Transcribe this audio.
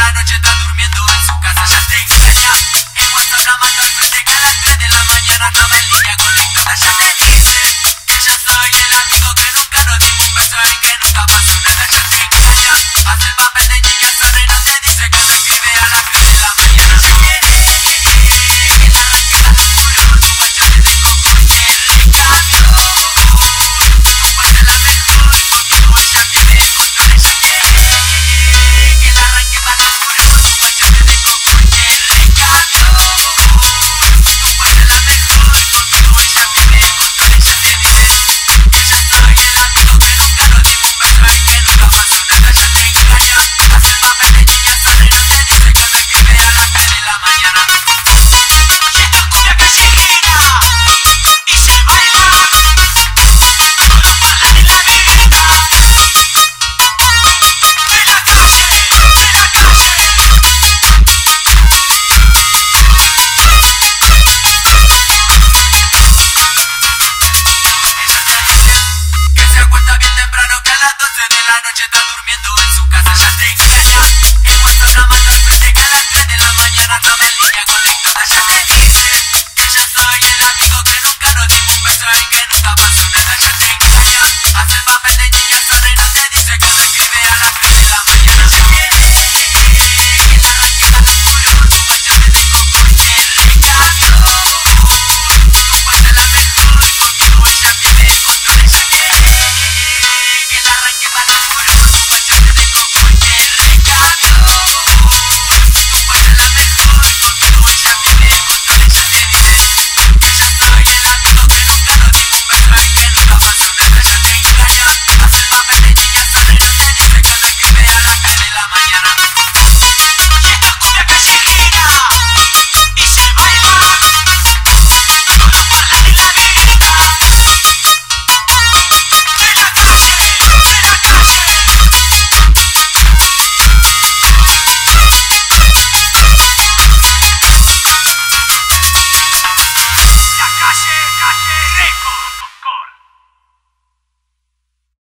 la noche está durmiendo en su casa, ya te extraña. En WhatsApp llamando al frente que a las 3 de la mañana estaba en línea conectada. Ya te dice que ya soy el amigo que nunca nos dimos un beso y que nunca pasó nada. Ya te extraña, hace el papel de niña sana y no te dice que me escribe a las 3 de la mañana. Ya quiere que le arranque la locura por tu pecho que te cojo y te rescato. Tú fuiste la mejor, conmigo ella viene con flores. Ya quiere que le arranque la locura por tu pecho que te cojo y te rescato. Tú fuiste la mejor, conmigo ella viene con flores. Ya te dice que ya soy el amigo que nunca nos dimos un beso y que nunca pasó nada. Ya te extraña, hace el papel de niña sana y no te dice que me escribe a las 3 de la mañana. Y esta cumbia callejera y se baila con los palas de la vida, de la calle, de la calle. Ella te dice que se acuesta bien temprano, que a las 12 de la noche está durmiendo en su casa. Ya te extraña, en WhatsApp llamando al frente que a las 3 de la mañana estaba en línea conectada. Ya te dice que ya soy el amigo que nunca nos dimos un beso y que nunca pasó nada. Ya te extraña, hace el papel de